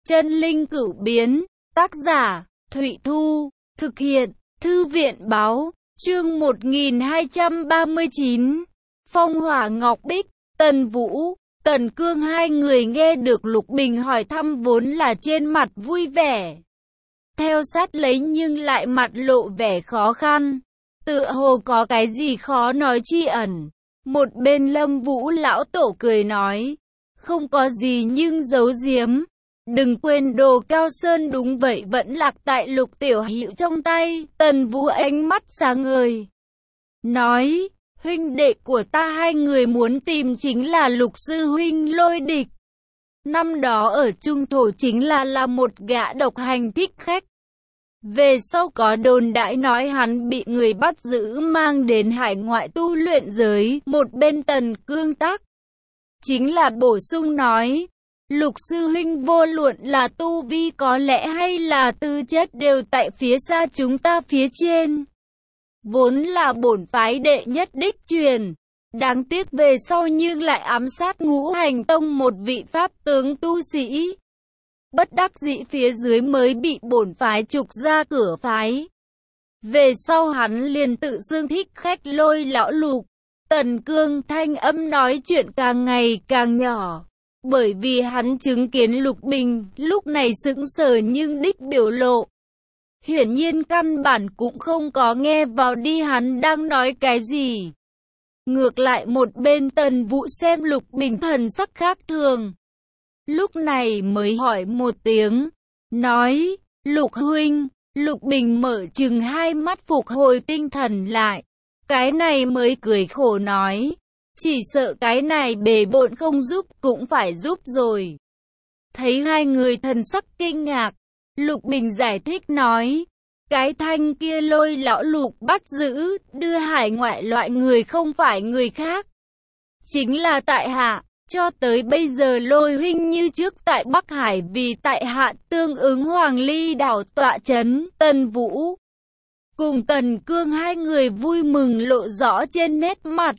Chân linh cửu biến, tác giả, Thụy Thu, thực hiện, Thư viện báo, chương 1239, Phong Hỏa Ngọc Bích, Tần Vũ, Tần Cương hai người nghe được Lục Bình hỏi thăm vốn là trên mặt vui vẻ. Theo sát lấy nhưng lại mặt lộ vẻ khó khăn, tựa hồ có cái gì khó nói chi ẩn. Một bên Lâm Vũ lão tổ cười nói, không có gì nhưng giấu giếm. Đừng quên đồ Cao Sơn đúng vậy vẫn lạc tại Lục Tiểu Hữu trong tay. Tần Vũ ánh mắt sáng ngời, nói, huynh đệ của ta hai người muốn tìm chính là Lục sư huynh Lôi Địch. Năm đó ở Trung Thổ chính là một gã độc hành thích khách. Về sau có đồn đại nói hắn bị người bắt giữ mang đến hải ngoại tu luyện giới. Một bên Tần Cương tác chính là bổ sung nói, Lục sư huynh vô luận là tu vi có lẽ hay là tư chất đều tại phía xa chúng ta phía trên. Vốn là bổn phái đệ nhất đích truyền. Đáng tiếc về sau nhưng lại ám sát Ngũ Hành Tông một vị pháp tướng tu sĩ. Bất đắc dĩ phía dưới mới bị bổn phái trục ra cửa phái. Về sau hắn liền tự xưng thích khách Lôi lão Lục. Tần Cương thanh âm nói chuyện càng ngày càng nhỏ. Bởi vì hắn chứng kiến Lục Bình lúc này sững sờ nhưng đích biểu lộ. Hiển nhiên căn bản cũng không có nghe vào đi hắn đang nói cái gì. Ngược lại một bên Tần Vũ xem Lục Bình thần sắc khác thường. Lúc này mới hỏi một tiếng, nói, Lục huynh. Lục Bình mở chừng hai mắt phục hồi tinh thần lại. Cái này mới cười khổ nói, chỉ sợ cái này bề bộn không giúp cũng phải giúp rồi. Thấy hai người thần sắc kinh ngạc, Lục Bình giải thích nói, cái thanh kia Lôi lão Lục bắt giữ, đưa hải ngoại loại người không phải người khác. Chính là tại hạ, cho tới bây giờ Lôi huynh như trước tại Bắc Hải vì tại hạ tương ứng Hoàng Ly đảo tọa chấn. Tần Vũ cùng Tần Cương hai người vui mừng lộ rõ trên nét mặt.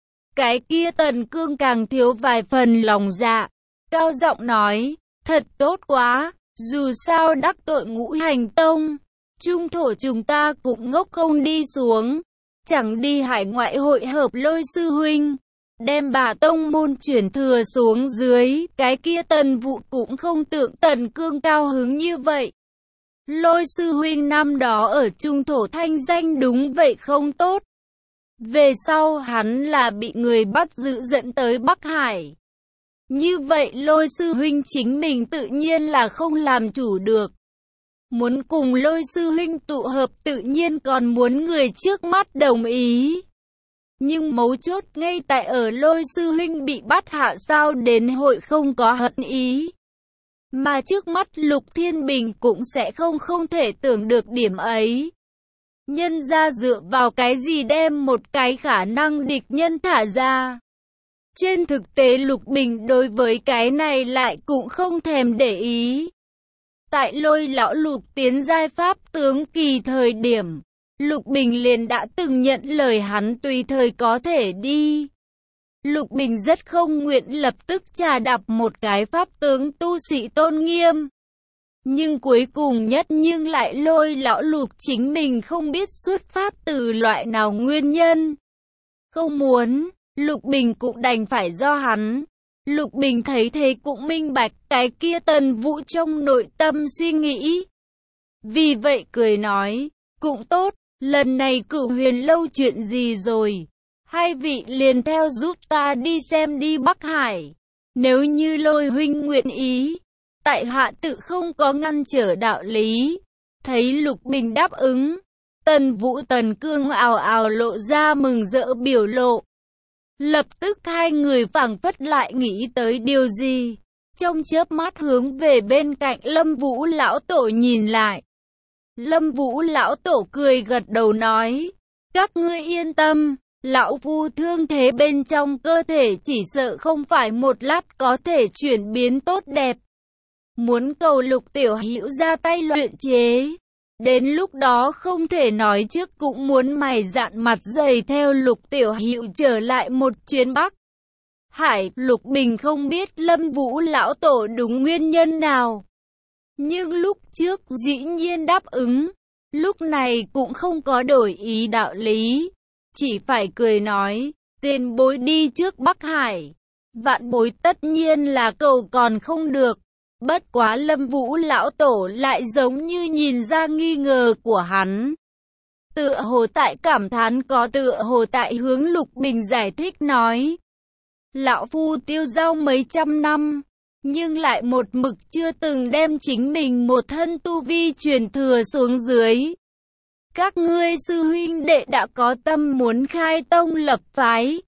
Cái kia Tần Cương càng thiếu vài phần lòng dạ, cao giọng nói, thật tốt quá, dù sao đắc tội Ngũ Hành Tông, Trung Thổ chúng ta cũng ngốc không đi xuống, chẳng đi hải ngoại hội hợp Lôi sư huynh, đem bà tông môn chuyển thừa xuống dưới. Cái kia Tần Vũ cũng không tưởng Tần Cương cao hứng như vậy. Lôi sư huynh năm đó ở Trung Thổ thanh danh đúng vậy không tốt. Về sau hắn là bị người bắt giữ dẫn tới Bắc Hải. Như vậy Lôi sư huynh chính mình tự nhiên là không làm chủ được. Muốn cùng Lôi sư huynh tụ hợp tự nhiên còn muốn người trước mắt đồng ý. Nhưng mấu chốt ngay tại ở Lôi sư huynh bị bắt hạ sao đến hội không có hận ý. Mà trước mắt Lục Thiên Bình cũng sẽ không thể tưởng được điểm ấy. Nhân ra dựa vào cái gì đem một cái khả năng địch nhân thả ra. Trên thực tế Lục Bình đối với cái này lại cũng không thèm để ý. Tại Lôi lão Lục tiến giai pháp tướng kỳ thời điểm, Lục Bình liền đã từng nhận lời hắn tùy thời có thể đi. Lục Bình rất không nguyện lập tức trà đạp một cái pháp tướng tu sĩ tôn nghiêm. Nhưng cuối cùng nhất nhưng lại Lôi lão Lục chính mình không biết xuất phát từ loại nào nguyên nhân. Không muốn, Lục Bình cũng đành phải do hắn. Lục Bình thấy thế cũng minh bạch cái kia Tần Vũ trong nội tâm suy nghĩ. Vì vậy cười nói, cũng tốt, lần này Cửu Huyền lâu chuyện gì rồi? Hai vị liền theo giúp ta đi xem đi Bắc Hải. Nếu như Lôi huynh nguyện ý, tại hạ tự không có ngăn trở đạo lý. Thấy Lục Bình đáp ứng, Tần Vũ Tần Cương ào ào lộ ra mừng rỡ biểu lộ. Lập tức hai người phảng phất lại nghĩ tới điều gì. Trong chớp mắt hướng về bên cạnh Lâm Vũ lão tổ nhìn lại. Lâm Vũ lão tổ cười gật đầu nói, các ngươi yên tâm. Lão phu thương thế bên trong cơ thể chỉ sợ không phải một lát có thể chuyển biến tốt đẹp. Muốn cầu Lục tiểu hữu ra tay luyện chế. Đến lúc đó không thể nói trước cũng muốn mày dạn mặt dày theo Lục tiểu hữu trở lại một chuyến Bắc Hải. Lục Bình không biết Lâm Vũ lão tổ đúng nguyên nhân nào. Nhưng lúc trước dĩ nhiên đáp ứng, lúc này cũng không có đổi ý đạo lý, chỉ phải cười nói, tiền bối đi trước Bắc Hải, vạn bối tất nhiên là cầu còn không được. Bất quá Lâm Vũ lão tổ lại giống như nhìn ra nghi ngờ của hắn. Tựa hồ tại cảm thán có tựa hồ tại hướng Lục Bình giải thích nói. Lão phu tiêu dao mấy trăm năm, nhưng lại một mực chưa từng đem chính mình một thân tu vi truyền thừa xuống dưới. Các ngươi sư huynh đệ đã có tâm muốn khai tông lập phái.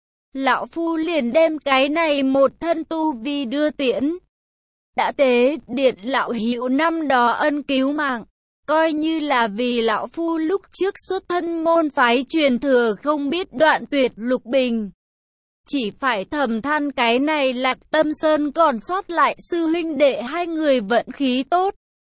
Lão phu liền đem cái này một thân tu vi đưa tiễn. Đã tế điện lão hữu năm đó ân cứu mạng, coi như là vì lão phu lúc trước xuất thân môn phái truyền thừa không biết đoạn tuyệt. Lục Bình chỉ phải thầm than cái này Lạc Tâm Sơn còn sót lại sư huynh đệ hai người vận khí tốt.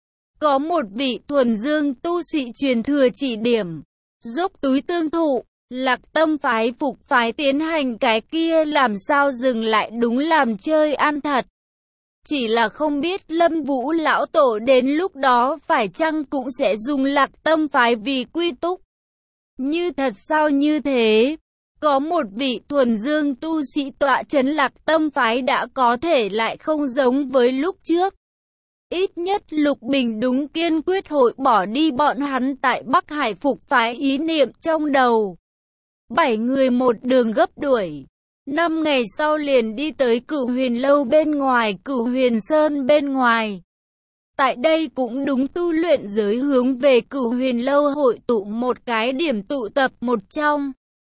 Có một vị thuần dương tu sĩ truyền thừa chỉ điểm, dốc túi tương thụ, Lạc Tâm phái phục phái tiến hành cái kia làm sao dừng lại đúng làm chơi ăn thật. Chỉ là không biết Lâm Vũ lão tổ đến lúc đó phải chăng cũng sẽ dùng Lạc Tâm phái vì quy túc. Như thật sao như thế? Có một vị thuần dương tu sĩ tọa trấn Lạc Tâm phái đã có thể lại không giống với lúc trước. Ít nhất Lục Bình đúng kiên quyết hội bỏ đi bọn hắn tại Bắc Hải phục phái ý niệm trong đầu. 7 người một đường gấp đuổi. 5 ngày sau liền đi tới Cửu Huyền Lâu bên ngoài, Cửu Huyền Sơn bên ngoài. Tại đây cũng đúng tu luyện giới hướng về Cửu Huyền Lâu hội tụ một cái điểm tụ tập một trong.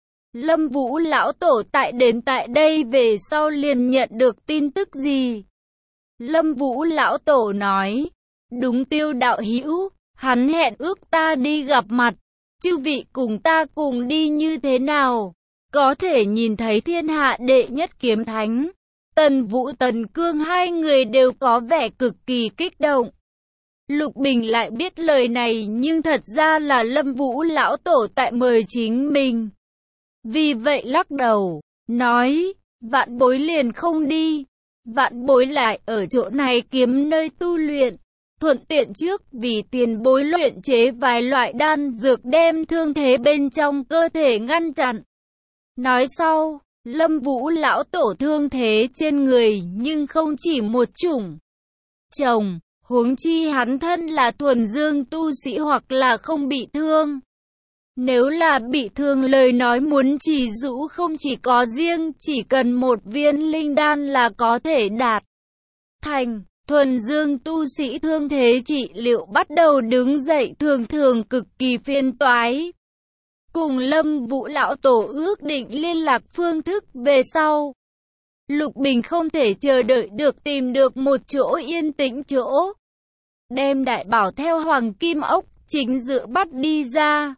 Lâm Vũ lão tổ đến tại đây về sau liền nhận được tin tức gì? Lâm Vũ lão tổ nói, đúng Tiêu đạo hữu, hắn hẹn ước ta đi gặp mặt, chư vị cùng ta cùng đi như thế nào? Có thể nhìn thấy thiên hạ đệ nhất kiếm thánh, Tần Vũ Tần Cương hai người đều có vẻ cực kỳ kích động. Lục Bình lại biết lời này nhưng thật ra là Lâm Vũ lão tổ tại mời chính mình. Vì vậy lắc đầu, nói, vạn bối liền không đi. Vạn bối lại ở chỗ này kiếm nơi tu luyện, thuận tiện trước vì tiền bối luyện chế vài loại đan dược đem thương thế bên trong cơ thể ngăn chặn. Nói sau, Lâm Vũ lão tổ thương thế trên người nhưng không chỉ một chủng. Chồng, huống chi hắn thân là thuần dương tu sĩ hoặc là không bị thương. Nếu là bị thương lời nói muốn trì dụ không chỉ có riêng, chỉ cần một viên linh đan là có thể đạt thành. Thuần dương tu sĩ thương thế trị liệu bắt đầu đứng dậy thường thường cực kỳ phiền toái. Cùng Lâm Vũ lão tổ ước định liên lạc phương thức về sau. Lục Bình không thể chờ đợi được tìm được một chỗ yên tĩnh chỗ. Đem đại bảo theo hoàng kim ốc chính giữa bắt đi ra.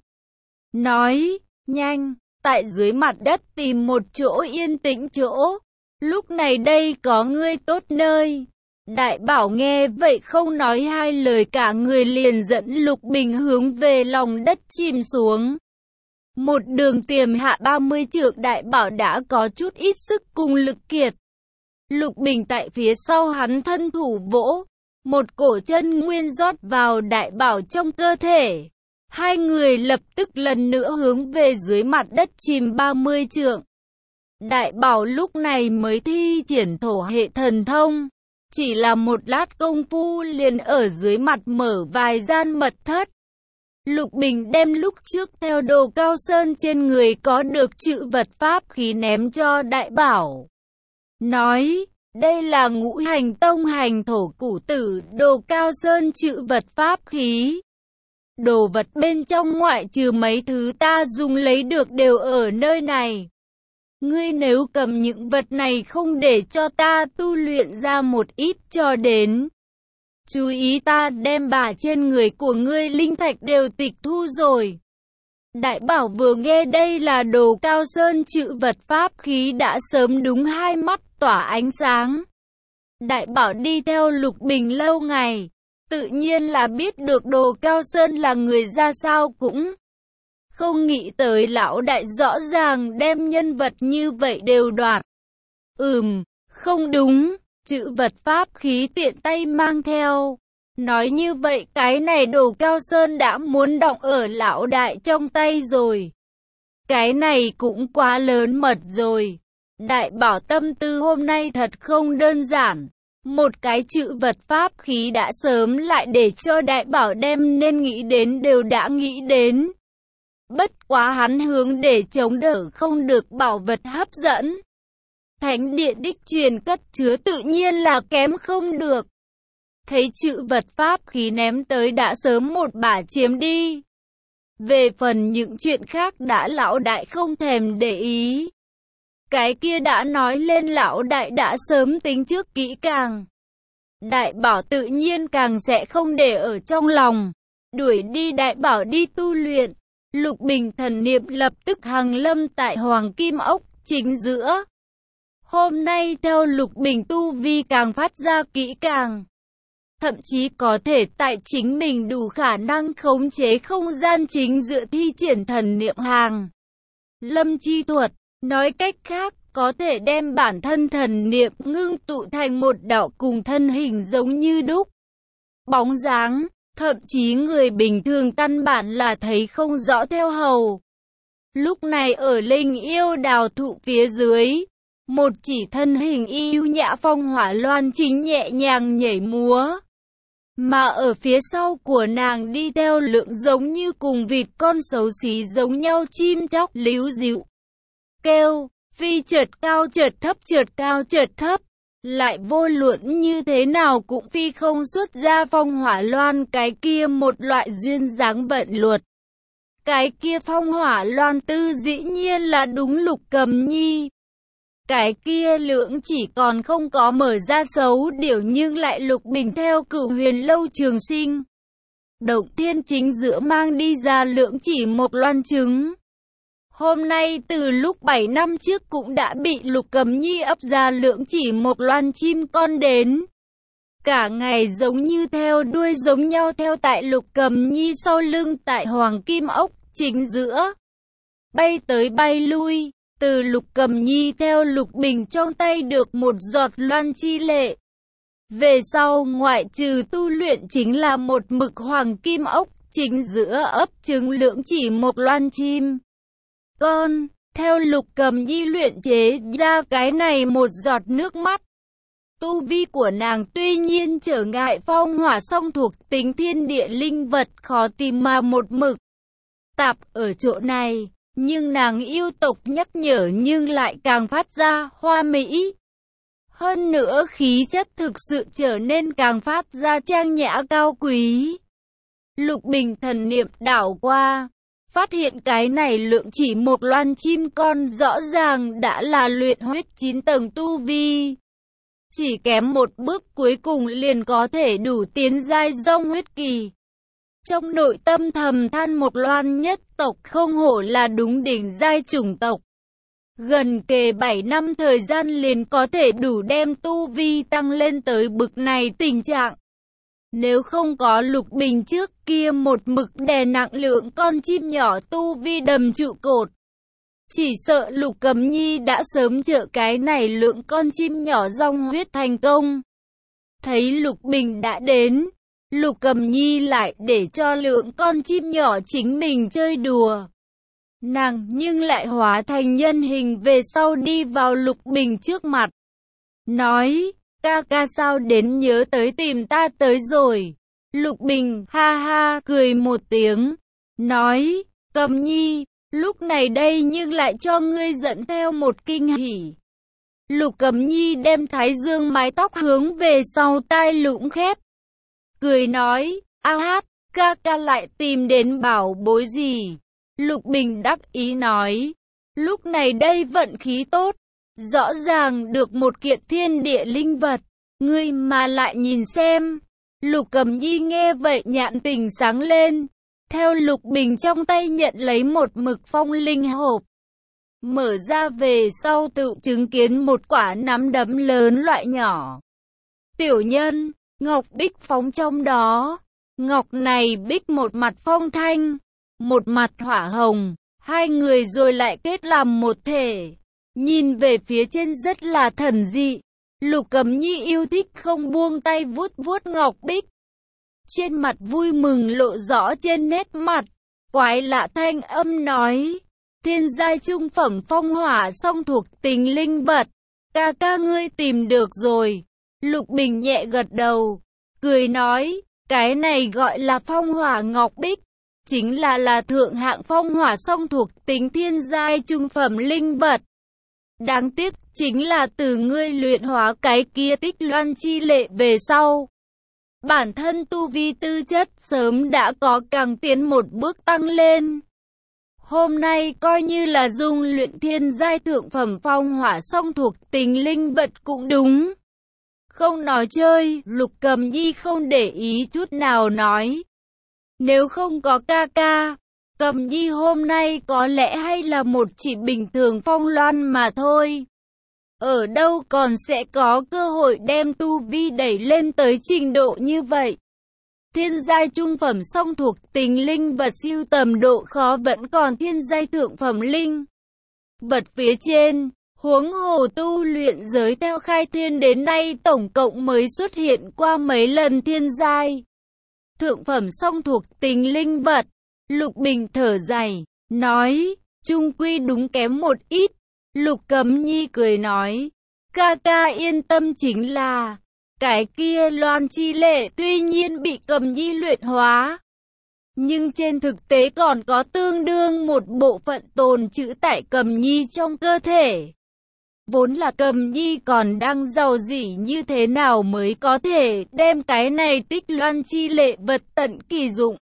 Nói, nhanh, tại dưới mặt đất tìm một chỗ yên tĩnh chỗ. Lúc này đây có ngươi tốt nơi. Đại bảo nghe vậy không nói hai lời cả người liền dẫn Lục Bình hướng về lòng đất chìm xuống. Một đường tiềm hạ 30 trượng đại bảo đã có chút ít sức cùng lực kiệt. Lục Bình tại phía sau hắn thân thủ vỗ. Một cổ chân nguyên rót vào đại bảo trong cơ thể. Hai người lập tức lần nữa hướng về dưới mặt đất chìm 30 trượng. Đại bảo lúc này mới thi triển thổ hệ thần thông. Chỉ là một lát công phu liền ở dưới mặt mở vài gian mật thất. Lục Bình đem lúc trước theo Đồ Cao Sơn trên người có được chữ vật pháp khí ném cho đại bảo. Nói, đây là Ngũ Hành Tông hành thổ củ tử Đồ Cao Sơn chữ vật pháp khí. Đồ vật bên trong ngoại trừ mấy thứ ta dùng lấy được đều ở nơi này. Ngươi nếu cầm những vật này không để cho ta tu luyện ra một ít cho đến. Chú ý ta đem bả trên người của ngươi linh thạch đều tịch thu rồi. Đại bảo vừa nghe đây là Đồ Cao Sơn chữ vật pháp khí đã sớm đúng hai mắt tỏa ánh sáng. Đại bảo đi theo Lục Bình lâu ngày. Tự nhiên là biết được Đồ Cao Sơn là người ra sao cũng không nghĩ tới lão đại rõ ràng đem nhân vật như vậy đều đoạt. Không đúng, chữ vật pháp khí tiện tay mang theo. Nói như vậy cái này đồ Cao Sơn đã muốn đọng ở lão đại trong tay rồi. Cái này cũng quá lớn mật rồi. Đại bảo tâm tư hôm nay thật không đơn giản. Một cái chữ vật pháp khí đã sớm lại để cho đại bảo đem nên nghĩ đến đều đã nghĩ đến. Bất quá hắn hướng để chống đỡ không được bảo vật hấp dẫn. Thánh địa đích truyền cất chứa tự nhiên là kém không được. Thấy chữ vật pháp khí ném tới đã sớm một bả chiếm đi. Về phần những chuyện khác đã lão đại không thèm để ý. Cái kia đã nói lên lão đại đã sớm tính trước kỹ càng. Đại bảo tự nhiên càng sẽ không để ở trong lòng. Đuổi đi đại bảo đi tu luyện. Lục Bình thần niệm lập tức hằng lâm tại Hoàng Kim Ốc chính giữa. Hôm nay theo Lục Bình tu vi càng phát ra kỹ càng. Thậm chí có thể tại chính mình đủ khả năng khống chế không gian chính giữa thi triển thần niệm hàng lâm chi thuật. Nói cách khác, có thể đem bản thân thần niệm ngưng tụ thành một đạo cùng thân hình giống như đúc. Bóng dáng, thậm chí người bình thường căn bản là thấy không rõ theo hầu. Lúc này ở Linh Yêu Đào thụ phía dưới, một chỉ thân hình yêu nhã phong hỏa loan chính nhẹ nhàng nhảy múa. Mà ở phía sau của nàng đi theo lượng giống như cùng vịt con xấu xí giống nhau chim chóc líu díu. Kêu, phi chợt cao chợt thấp chợt cao chợt thấp. Lại vô luận như thế nào cũng phi không xuất ra phong hỏa loan cái kia một loại duyên dáng vận luật. Cái kia phong hỏa loan tư dĩ nhiên là đúng Lục Cầm Nhi. Cái kia lưỡng chỉ còn không có mở ra xấu điểu nhưng lại Lục Bình theo Cửu Huyền Lâu trường sinh. Động thiên chính giữa mang đi ra lưỡng chỉ một loan trứng. Hôm nay từ lúc 7 năm trước cũng đã bị Lục Cầm Nhi ấp ra lưỡng chỉ một loan chim con đến. Cả ngày giống như theo đuôi giống nhau theo tại Lục Cầm Nhi sau lưng tại Hoàng Kim Ốc chính giữa. Bay tới bay lui, từ Lục Cầm Nhi theo Lục Bình trong tay được một giọt loan chi lệ. Về sau ngoại trừ tu luyện chính là một mực Hoàng Kim Ốc chính giữa ấp trứng lưỡng chỉ một loan chim con, theo Lục Cầm Nhi luyện chế ra cái này một giọt nước mắt. Tu vi của nàng tuy nhiên trở ngại phong hỏa song thuộc tính thiên địa linh vật khó tìm mà một mực tạp ở chỗ này, nhưng nàng yêu tộc nhắc nhở nhưng lại càng phát ra hoa mỹ. Hơn nữa khí chất thực sự trở nên càng phát ra trang nhã cao quý. Lục Bình thần niệm đảo qua, phát hiện cái này lượng chỉ một loan chim con rõ ràng đã là luyện huyết 9 tầng tu vi. Chỉ kém một bước cuối cùng liền có thể đủ tiến giai dông huyết kỳ. Trong nội tâm thầm than một loan nhất tộc không hổ là đúng đỉnh giai chủng tộc. Gần kề 7 năm thời gian liền có thể đủ đem tu vi tăng lên tới bực này tình trạng. Nếu không có Lục Bình trước kia một mực đè nặng lượng con chim nhỏ tu vi đầm trụ cột, chỉ sợ Lục Cầm Nhi đã sớm trợ cái này lượng con chim nhỏ dong huyết thành công. Thấy Lục Bình đã đến, Lục Cầm Nhi lại để cho lượng con chim nhỏ chính mình chơi đùa. Nàng nhưng lại hóa thành nhân hình về sau đi vào Lục Bình trước mặt. Nói, ca ca sao đến nhớ tới tìm ta tới rồi. Lục Bình ha ha cười một tiếng. Nói, Cầm Nhi, lúc này đây nhưng lại cho ngươi dẫn theo một kinh hỉ. Lục Cầm Nhi đem thái dương mái tóc hướng về sau tai lũng khép. Cười nói, a hát, ca ca lại tìm đến bảo bối gì. Lục Bình đắc ý nói, lúc này đây vận khí tốt, rõ ràng được một kiện thiên địa linh vật, ngươi mà lại nhìn xem. Lục Cầm Nhi nghe vậy nhãn tình sáng lên, theo Lục Bình trong tay nhận lấy một mực phong linh hộp. Mở ra về sau tự chứng kiến một quả nắm đấm lớn loại nhỏ. Tiểu nhân, ngọc bích phóng trong đó, ngọc này bích một mặt phong thanh, một mặt hỏa hồng, hai người rồi lại kết làm một thể. Nhìn về phía trên rất là thần dị. Lục Cầm Nhi yêu thích không buông tay vuốt vuốt ngọc bích. trên mặt vui mừng lộ rõ trên nét mặt. Quái lạ thanh âm nói, thiên giai trung phẩm phong hỏa song thuộc tính linh vật. Ca ca ngươi tìm được rồi. Lục Bình nhẹ gật đầu, cười nói, cái này gọi là phong hỏa ngọc bích. Chính là thượng hạng phong hỏa song thuộc tính thiên giai trung phẩm linh vật. Đáng tiếc chính là từ ngươi luyện hóa cái kia tích loan chi lệ về sau. Bản thân tu vi tư chất sớm đã có càng tiến một bước tăng lên. Hôm nay coi như là dung luyện thiên giai thượng phẩm phong hỏa song thuộc tính linh vật cũng đúng. Không nói chơi, Lục Cầm Nhi không để ý chút nào nói. Nếu không có ca ca, Cầm Nhi hôm nay có lẽ hay là một chỉ bình thường phong loan mà thôi. Ở đâu còn sẽ có cơ hội đem tu vi đẩy lên tới trình độ như vậy. Thiên giai trung phẩm song thuộc tính linh vật siêu tầm độ khó vẫn còn thiên giai thượng phẩm linh vật phía trên. Huống hồ tu luyện giới theo khai thiên đến nay tổng cộng mới xuất hiện qua mấy lần thiên giai thượng phẩm song thuộc tính linh vật. Lục Bình thở dài, nói, chung quy đúng kém một ít. Lục Cẩm Nhi cười nói, ca ca yên tâm, chính là cái kia loan chi lệ tuy nhiên bị Cẩm Nhi luyện hóa, nhưng trên thực tế còn có tương đương một bộ phận tồn trữ tại Cẩm Nhi trong cơ thể. Vốn là Cẩm Nhi còn đang giàu dỉ như thế nào mới có thể đem cái này tích loan chi lệ vật tận kỳ dụng,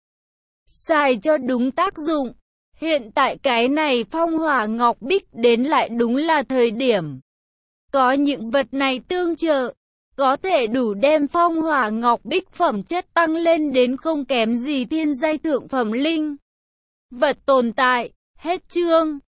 xài cho đúng tác dụng. Hiện tại cái này phong hỏa ngọc bích đến lại đúng là thời điểm. Có những vật này tương trợ, có thể đủ đem phong hỏa ngọc bích phẩm chất tăng lên đến không kém gì thiên giai thượng phẩm linh vật tồn tại. Hết chương.